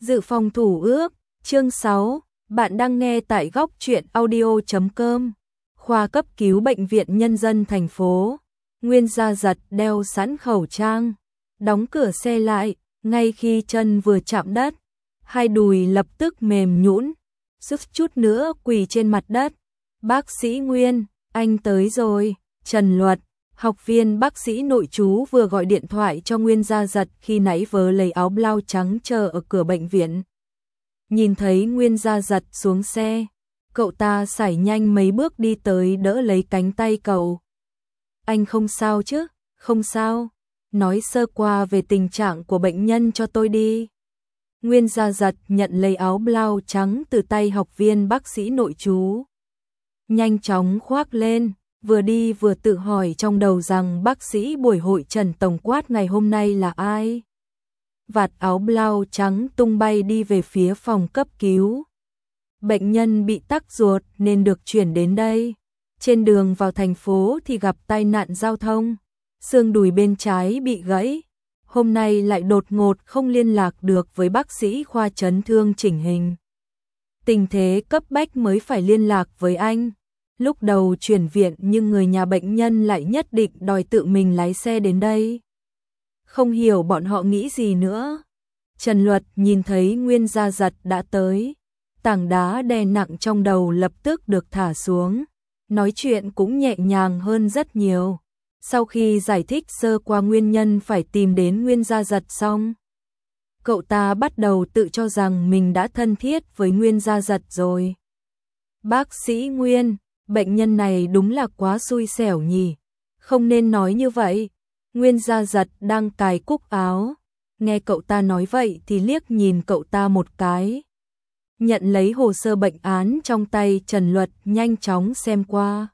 Dự phòng thủ ước, chương 6, bạn đang nghe tại góc truyện audio.com. Khoa cấp cứu bệnh viện nhân dân thành phố. Nguyên Gia Giật đeo sẵn khẩu trang, đóng cửa xe lại, ngay khi chân vừa chạm đất, hai đùi lập tức mềm nhũn, suýt chút nữa quỳ trên mặt đất. Bác sĩ Nguyên, anh tới rồi. Trần Luật, học viên bác sĩ nội trú vừa gọi điện thoại cho Nguyên Gia Giật khi nãy vớ lấy áo blau trắng chờ ở cửa bệnh viện. Nhìn thấy Nguyên Gia Giật xuống xe, cậu ta sải nhanh mấy bước đi tới đỡ lấy cánh tay cậu. Anh không sao chứ? Không sao. Nói sơ qua về tình trạng của bệnh nhân cho tôi đi. Nguyên Gia Giật nhận lấy áo blau trắng từ tay học viên bác sĩ nội trú. Nhanh chóng khoác lên, vừa đi vừa tự hỏi trong đầu rằng bác sĩ buổi hội trần tổng quát ngày hôm nay là ai. Vạt áo blau trắng tung bay đi về phía phòng cấp cứu. Bệnh nhân bị tắc ruột nên được chuyển đến đây. Trên đường vào thành phố thì gặp tai nạn giao thông, xương đùi bên trái bị gãy. Hôm nay lại đột ngột không liên lạc được với bác sĩ khoa chấn thương chỉnh hình. Tình thế cấp bách mới phải liên lạc với anh. Lúc đầu chuyển viện nhưng người nhà bệnh nhân lại nhất định đòi tự mình lái xe đến đây. Không hiểu bọn họ nghĩ gì nữa. Trần Luật nhìn thấy Nguyên Gia Giật đã tới. Tảng đá đè nặng trong đầu lập tức được thả xuống. Nói chuyện cũng nhẹ nhàng hơn rất nhiều. Sau khi giải thích sơ qua nguyên nhân phải tìm đến Nguyên Gia Giật xong, cậu ta bắt đầu tự cho rằng mình đã thân thiết với Nguyên Gia Giật rồi. Bác sĩ Nguyên, bệnh nhân này đúng là quá xui xẻo nhỉ. Không nên nói như vậy. Nguyên Gia Giật đang cài cúc áo. Nghe cậu ta nói vậy thì liếc nhìn cậu ta một cái. Nhận lấy hồ sơ bệnh án trong tay Trần Luật nhanh chóng xem qua.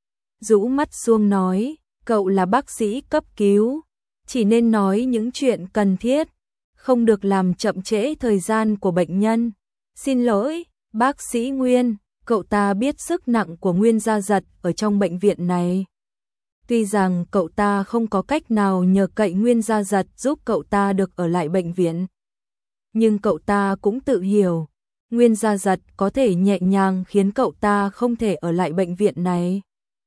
Rũ mắt xuống nói, cậu là bác sĩ cấp cứu. Chỉ nên nói những chuyện cần thiết. Không được làm chậm trễ thời gian của bệnh nhân. Xin lỗi, bác sĩ Nguyên. Cậu ta biết sức nặng của Nguyên Gia Giật ở trong bệnh viện này. Tuy rằng cậu ta không có cách nào nhờ cậy Nguyên Gia Giật giúp cậu ta được ở lại bệnh viện. Nhưng cậu ta cũng tự hiểu, Nguyên Gia Giật có thể nhẹ nhàng khiến cậu ta không thể ở lại bệnh viện này.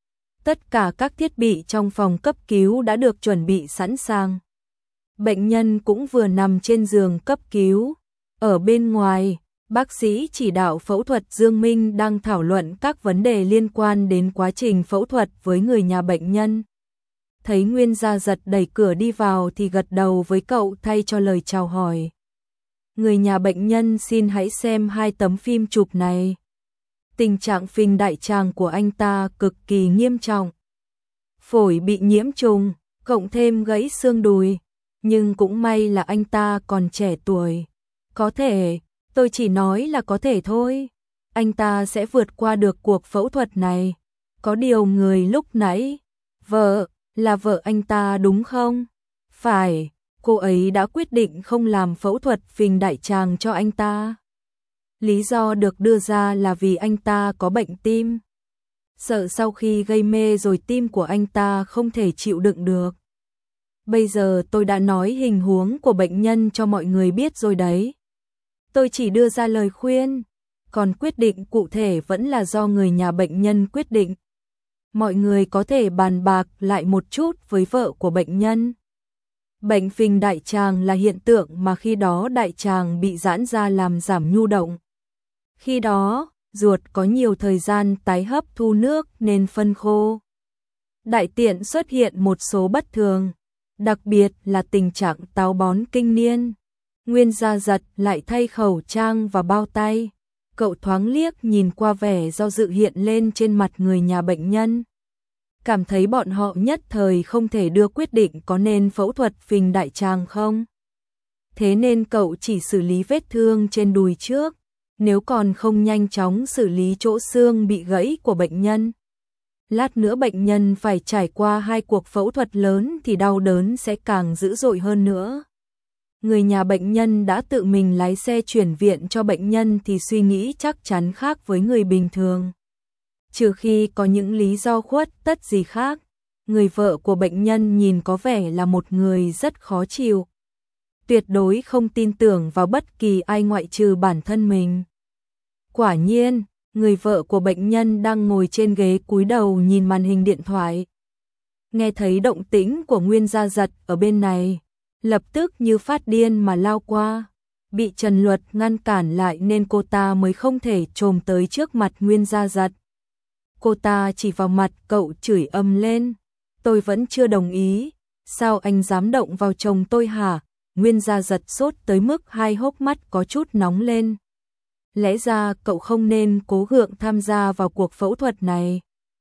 Tất cả các thiết bị trong phòng cấp cứu đã được chuẩn bị sẵn sàng. Bệnh nhân cũng vừa nằm trên giường cấp cứu. Ở bên ngoài, bác sĩ chỉ đạo phẫu thuật Dương Minh đang thảo luận các vấn đề liên quan đến quá trình phẫu thuật với người nhà bệnh nhân. Thấy Nguyên Gia Giật đẩy cửa đi vào thì gật đầu với cậu thay cho lời chào hỏi. Người nhà bệnh nhân xin hãy xem 2 tấm phim chụp này. Tình trạng phình đại tràng của anh ta cực kỳ nghiêm trọng. Phổi bị nhiễm trùng, cộng thêm gãy xương đùi. Nhưng cũng may là anh ta còn trẻ tuổi. Có thể, tôi chỉ nói là có thể thôi. Anh ta sẽ vượt qua được cuộc phẫu thuật này. Có điều người lúc nãy, vợ, là vợ anh ta đúng không? Phải, cô ấy đã quyết định không làm phẫu thuật phình đại tràng cho anh ta. Lý do được đưa ra là vì anh ta có bệnh tim. Sợ sau khi gây mê rồi tim của anh ta không thể chịu đựng được. Bây giờ tôi đã nói hình huống của bệnh nhân cho mọi người biết rồi đấy. Tôi chỉ đưa ra lời khuyên, còn quyết định cụ thể vẫn là do người nhà bệnh nhân quyết định. Mọi người có thể bàn bạc lại một chút với vợ của bệnh nhân. Bệnh phình đại tràng là hiện tượng mà khi đó đại tràng bị giãn ra làm giảm nhu động. Khi đó, ruột có nhiều thời gian tái hấp thu nước nên phân khô. Đại tiện xuất hiện một số bất thường, đặc biệt là tình trạng táo bón kinh niên. Nguyên Gia Giật lại thay khẩu trang và bao tay. Cậu thoáng liếc nhìn qua vẻ do dự hiện lên trên mặt người nhà bệnh nhân. Cảm thấy bọn họ nhất thời không thể đưa quyết định có nên phẫu thuật phình đại tràng không. Thế nên cậu chỉ xử lý vết thương trên đùi trước, nếu còn không nhanh chóng xử lý chỗ xương bị gãy của bệnh nhân. Lát nữa bệnh nhân phải trải qua 2 cuộc phẫu thuật lớn thì đau đớn sẽ càng dữ dội hơn nữa. Người nhà bệnh nhân đã tự mình lái xe chuyển viện cho bệnh nhân thì suy nghĩ chắc chắn khác với người bình thường. Trừ khi có những lý do khuất tất gì khác, người vợ của bệnh nhân nhìn có vẻ là một người rất khó chịu. tuyệt đối không tin tưởng vào bất kỳ ai ngoại trừ bản thân mình. Quả nhiên, người vợ của bệnh nhân đang ngồi trên ghế cúi đầu nhìn màn hình điện thoại. Nghe thấy động tĩnh của Nguyên Gia Giật ở bên này, lập tức như phát điên mà lao qua. Bị Trần Luật ngăn cản lại nên cô ta mới không thể chồm tới trước mặt Nguyên Gia Giật. Cô ta chỉ vào mặt cậu chửi ầm lên. Tôi vẫn chưa đồng ý. Sao anh dám động vào chồng tôi hả? Nguyên Gia Giật sốt tới mức hai hốc mắt có chút nóng lên. Lẽ ra cậu không nên cố gượng tham gia vào cuộc phẫu thuật này.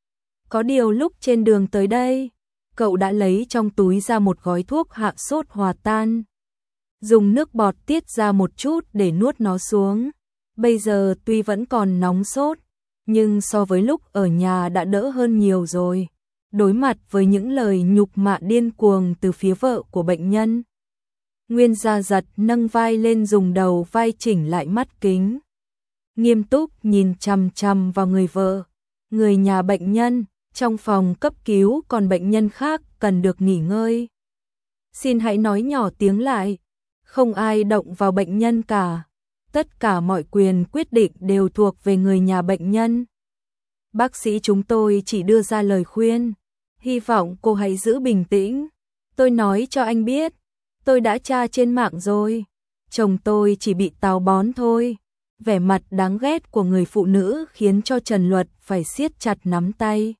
Có điều lúc trên đường tới đây, cậu đã lấy trong túi ra một gói thuốc hạ sốt hòa tan. Dùng nước bọt tiết ra một chút để nuốt nó xuống. Bây giờ tuy vẫn còn nóng sốt, nhưng so với lúc ở nhà đã đỡ hơn nhiều rồi. Đối mặt với những lời nhục mạ điên cuồng từ phía vợ của bệnh nhân, Nguyên Gia Giật nâng vai lên dùng đầu vai chỉnh lại mắt kính. Nghiêm túc nhìn chằm chằm vào người vợ, người nhà bệnh nhân, trong phòng cấp cứu còn bệnh nhân khác cần được nghỉ ngơi. Xin hãy nói nhỏ tiếng lại, không ai động vào bệnh nhân cả. Tất cả mọi quyền quyết định đều thuộc về người nhà bệnh nhân. Bác sĩ chúng tôi chỉ đưa ra lời khuyên, hy vọng cô hãy giữ bình tĩnh. Tôi nói cho anh biết, tôi đã tra trên mạng rồi, chồng tôi chỉ bị táo bón thôi. Vẻ mặt đáng ghét của người phụ nữ khiến cho Trần Luật phải siết chặt nắm tay.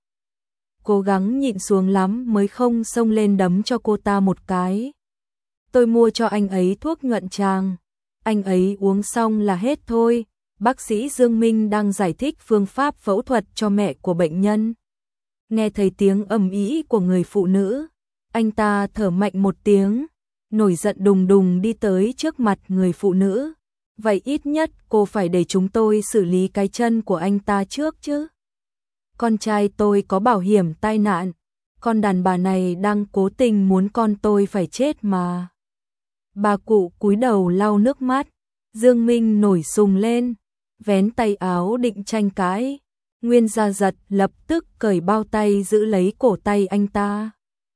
Cố gắng nhịn xuống lắm mới không xông lên đấm cho cô ta một cái. Tôi mua cho anh ấy thuốc nhuận tràng, anh ấy uống xong là hết thôi. Bác sĩ Dương Minh đang giải thích phương pháp phẫu thuật cho mẹ của bệnh nhân. Nghe thấy tiếng ầm ĩ của người phụ nữ, anh ta thở mạnh một tiếng, nổi giận đùng đùng đi tới trước mặt người phụ nữ. Vậy ít nhất cô phải để chúng tôi xử lý cái chân của anh ta trước chứ. Con trai tôi có bảo hiểm tai nạn, con đàn bà này đang cố tình muốn con tôi phải chết mà. Bà cụ cúi đầu lau nước mắt, Dương Minh nổi sùng lên, vén tay áo định tranh cãi. Nguyên Gia Giật lập tức cởi bao tay giữ lấy cổ tay anh ta,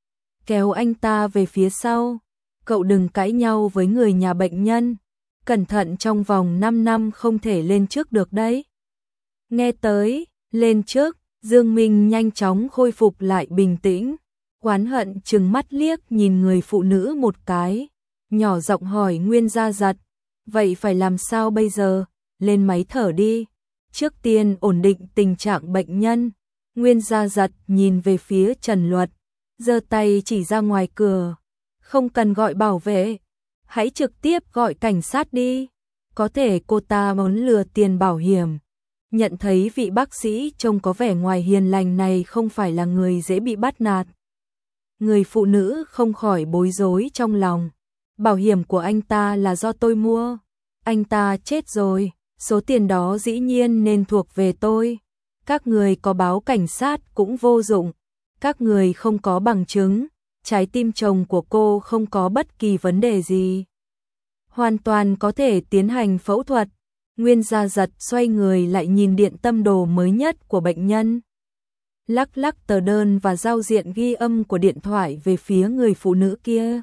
kéo anh ta về phía sau. Cậu đừng cãi nhau với người nhà bệnh nhân, cẩn thận trong vòng 5 năm không thể lên trước được đấy. Nghe tới, lên trước, Dương Minh nhanh chóng khôi phục lại bình tĩnh, oán hận trừng mắt liếc nhìn người phụ nữ một cái, nhỏ giọng hỏi Nguyên Gia Giật, vậy phải làm sao bây giờ? Lên máy thở đi, trước tiên ổn định tình trạng bệnh nhân. Nguyên Gia Giật nhìn về phía Trần Luật, giơ tay chỉ ra ngoài cửa, không cần gọi bảo vệ, hãy trực tiếp gọi cảnh sát đi. Có thể cô ta muốn lừa tiền bảo hiểm. Nhận thấy vị bác sĩ trông có vẻ ngoài hiền lành này không phải là người dễ bị bắt nạt. Người phụ nữ không khỏi bối rối trong lòng. Bảo hiểm của anh ta là do tôi mua. Anh ta chết rồi, số tiền đó dĩ nhiên nên thuộc về tôi. Các người có báo cảnh sát cũng vô dụng. Các người không có bằng chứng. Trái tim chồng của cô không có bất kỳ vấn đề gì, hoàn toàn có thể tiến hành phẫu thuật. Nguyên Gia Giật xoay người lại nhìn điện tâm đồ mới nhất của bệnh nhân, lắc lắc tờ đơn và giao diện ghi âm của điện thoại về phía người phụ nữ kia.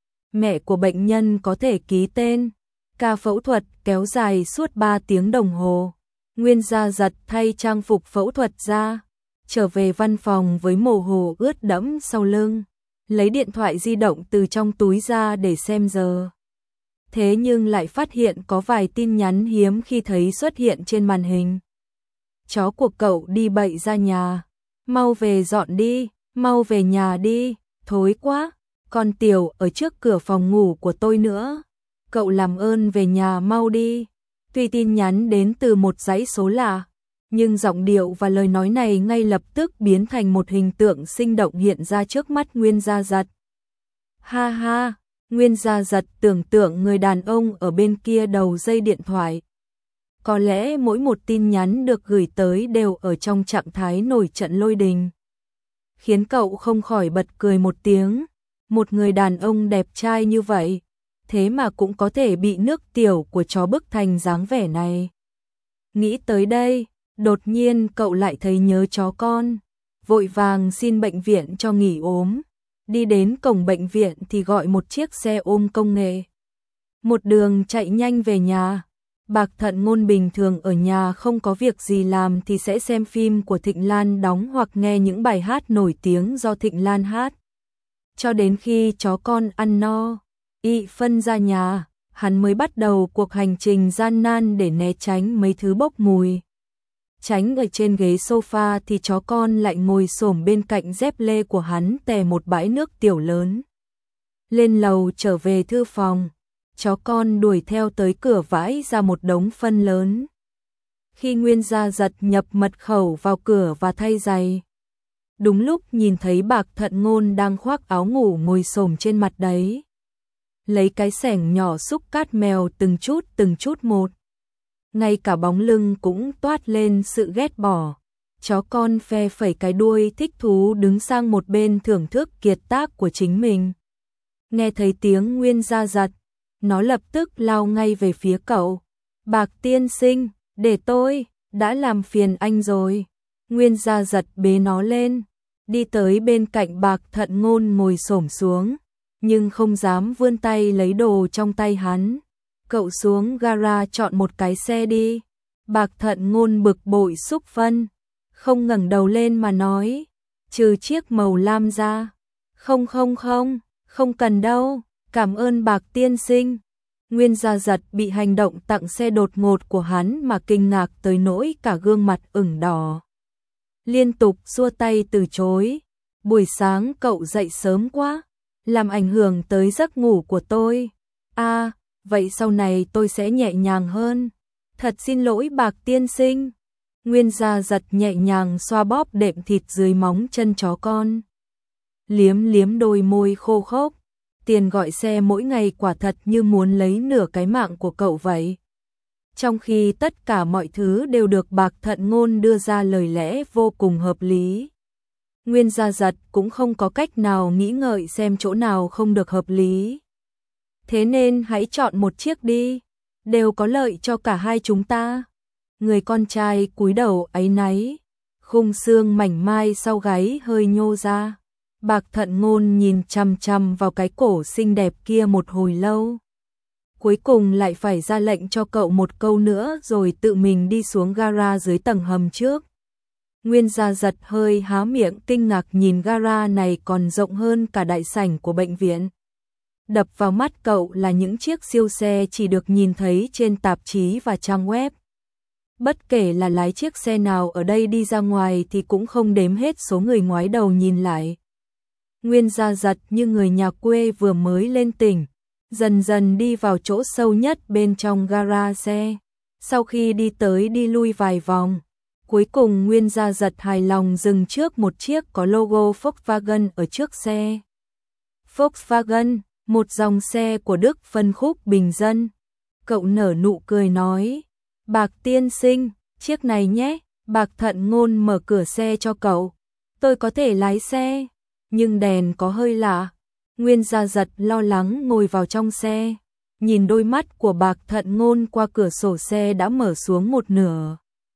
Mẹ của bệnh nhân có thể ký tên. Ca phẫu thuật kéo dài suốt 3 tiếng đồng hồ. Nguyên Gia Giật thay trang phục phẫu thuật ra, trở về văn phòng với mồ hôi ướt đẫm sau lưng, lấy điện thoại di động từ trong túi ra để xem giờ. Thế nhưng lại phát hiện có vài tin nhắn hiếm khi thấy xuất hiện trên màn hình. Chó của cậu đi bậy ra nhà, mau về dọn đi, mau về nhà đi, thối quá, con Tiểu ở trước cửa phòng ngủ của tôi nữa, cậu làm ơn về nhà mau đi. Tuy tin nhắn đến từ một dãy số lạ, nhưng giọng điệu và lời nói này ngay lập tức biến thành một hình tượng sinh động hiện ra trước mắt Nguyên Gia Giật. Ha ha, Nguyên Gia Giật tưởng tượng người đàn ông ở bên kia đầu dây điện thoại. Có lẽ mỗi một tin nhắn được gửi tới đều ở trong trạng thái nổi trận lôi đình, khiến cậu không khỏi bật cười một tiếng. Một người đàn ông đẹp trai như vậy, thế mà cũng có thể bị nước tiểu của chó bức thành dáng vẻ này. Nghĩ tới đây, đột nhiên cậu lại thấy nhớ chó con, vội vàng xin bệnh viện cho nghỉ ốm. Đi đến cổng bệnh viện thì gọi một chiếc xe ôm công nghệ, một đường chạy nhanh về nhà. Bạc Thận Ngôn bình thường ở nhà không có việc gì làm thì sẽ xem phim của Thịnh Lan đóng hoặc nghe những bài hát nổi tiếng do Thịnh Lan hát. Cho đến khi chó con ăn no, ị phân ra nhà, hắn mới bắt đầu cuộc hành trình gian nan để né tránh mấy thứ bốc mùi. Tránh ở trên ghế sofa thì chó con lại ngồi xổm bên cạnh dép lê của hắn tè một bãi nước tiểu lớn. Lên lầu trở về thư phòng, chó con đuổi theo tới cửa vãi ra một đống phân lớn. Khi Nguyên Gia Giật nhập mật khẩu vào cửa và thay giày, đúng lúc nhìn thấy Bạc Thận Ngôn đang khoác áo ngủ ngồi xổm trên mặt đấy, lấy cái xẻng nhỏ xúc cát mèo từng chút một. Ngay cả bóng lưng cũng toát lên sự ghét bỏ. Chó con phe phẩy cái đuôi thích thú đứng sang một bên thưởng thức kiệt tác của chính mình. Nghe thấy tiếng Nguyên Gia Giật, nó lập tức lao ngay về phía cậu. Bạc tiên sinh, để tôi, đã làm phiền anh rồi. Nguyên Gia Giật bế nó lên, đi tới bên cạnh Bạc Thận Ngôn ngồi xổm xuống, nhưng không dám vươn tay lấy đồ trong tay hắn. Cậu xuống gara chọn một cái xe đi. Bạc Thận Ngôn bực bội xúc phân, không ngẩng đầu lên mà nói, trừ chiếc màu lam ra. Không cần đâu, cảm ơn Bạc tiên sinh. Nguyên Gia Giật bị hành động tặng xe đột ngột của hắn mà kinh ngạc tới nỗi cả gương mặt ửng đỏ. Liên tục xua tay từ chối. Buổi sáng cậu dậy sớm quá, làm ảnh hưởng tới giấc ngủ của tôi. Vậy sau này tôi sẽ nhẹ nhàng hơn. Thật xin lỗi Bạc tiên sinh. Nguyên Gia Giật nhẹ nhàng xoa bóp đệm thịt dưới móng chân chó con. Liếm đôi môi khô khốc. Tiền gọi xe mỗi ngày quả thật như muốn lấy nửa cái mạng của cậu vậy. Trong khi tất cả mọi thứ đều được Bạc Thận Ngôn đưa ra lời lẽ vô cùng hợp lý. Nguyên Gia Giật cũng không có cách nào nghĩ ngợi xem chỗ nào không được hợp lý. Thế nên hãy chọn một chiếc đi, đều có lợi cho cả hai chúng ta. Người con trai cúi đầu áy náy, khung xương mảnh mai sau gáy hơi nhô ra. Bạc Thận Ngôn nhìn chằm chằm vào cái cổ xinh đẹp kia một hồi lâu. Cuối cùng lại phải ra lệnh cho cậu một câu nữa rồi tự mình đi xuống gara dưới tầng hầm trước. Nguyên Gia Giật hơi há miệng kinh ngạc nhìn gara này còn rộng hơn cả đại sảnh của bệnh viện. Đập vào mắt cậu là những chiếc siêu xe chỉ được nhìn thấy trên tạp chí và trang web. Bất kể là lái chiếc xe nào ở đây đi ra ngoài thì cũng không đếm hết số người ngoái đầu nhìn lại. Nguyên Gia Giật như người nhà quê vừa mới lên tỉnh, dần dần đi vào chỗ sâu nhất bên trong gara xe. Sau khi đi tới đi lui vài vòng, cuối cùng Nguyên Gia Giật hài lòng dừng trước một chiếc có logo Volkswagen ở trước xe. Volkswagen, một dòng xe của Đức phân khúc bình dân. Cậu nở nụ cười nói, Bạc tiên sinh, chiếc này nhé. Bạc Thận Ngôn mở cửa xe cho cậu. Tôi có thể lái xe, nhưng đèn có hơi lạ. Nguyên Gia Giật lo lắng ngồi vào trong xe, nhìn đôi mắt của Bạc Thận Ngôn qua cửa sổ xe đã mở xuống một nửa.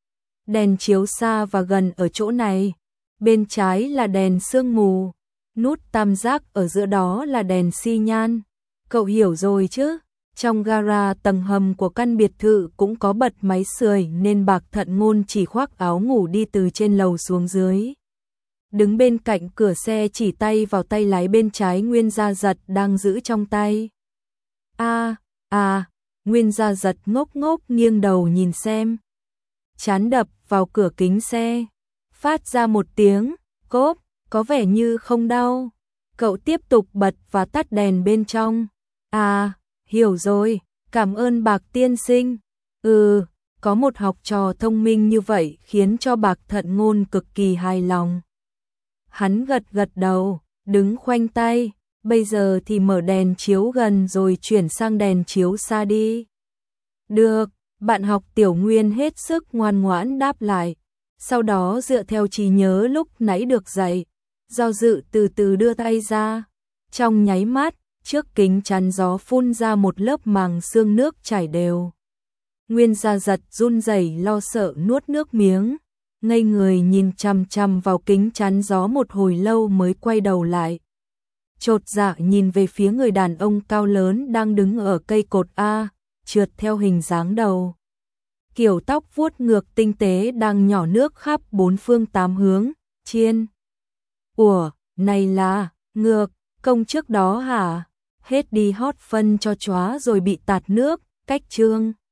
Đèn chiếu xa và gần ở chỗ này, bên trái là đèn sương mù, nút tam giác ở giữa đó là đèn xi nhan. Cậu hiểu rồi chứ? Trong gara tầng hầm của căn biệt thự cũng có bật máy sưởi nên Bạc Thận Ngôn chỉ khoác áo ngủ đi từ trên lầu xuống dưới. Đứng bên cạnh cửa xe chỉ tay vào tay lái bên trái Nguyên Gia Giật đang giữ trong tay. Nguyên Gia Giật ngốc ngốc nghiêng đầu nhìn xem. Trán đập vào cửa kính xe, phát ra một tiếng cốp, có vẻ như không đau. Cậu tiếp tục bật và tắt đèn bên trong. Hiểu rồi, cảm ơn Bạc tiên sinh. Có một học trò thông minh như vậy khiến cho Bạc Thận Ngôn cực kỳ hài lòng. Hắn gật gật đầu, đứng khoanh tay, bây giờ thì mở đèn chiếu gần rồi chuyển sang đèn chiếu xa đi. Được, bạn học Tiểu Nguyên hết sức ngoan ngoãn đáp lại, sau đó dựa theo trí nhớ lúc nãy được dạy, do dự từ từ đưa tay ra. Trong nháy mắt, trước kính chắn gió phun ra một lớp màng sương nước chảy đều. Nguyên Gia Giật run rẩy lo sợ nuốt nước miếng, ngây người nhìn chằm chằm vào kính chắn gió một hồi lâu mới quay đầu lại. chột dạ nhìn về phía người đàn ông cao lớn đang đứng ở cây cột A, trượt theo hình dáng đầu. Kiểu tóc vuốt ngược tinh tế đang nhỏ nước khắp bốn phương tám hướng, chiên. Ủa, này là, ngược, công trước đó hả? Hết đi hót phân cho chóa rồi bị tạt nước, cách trương.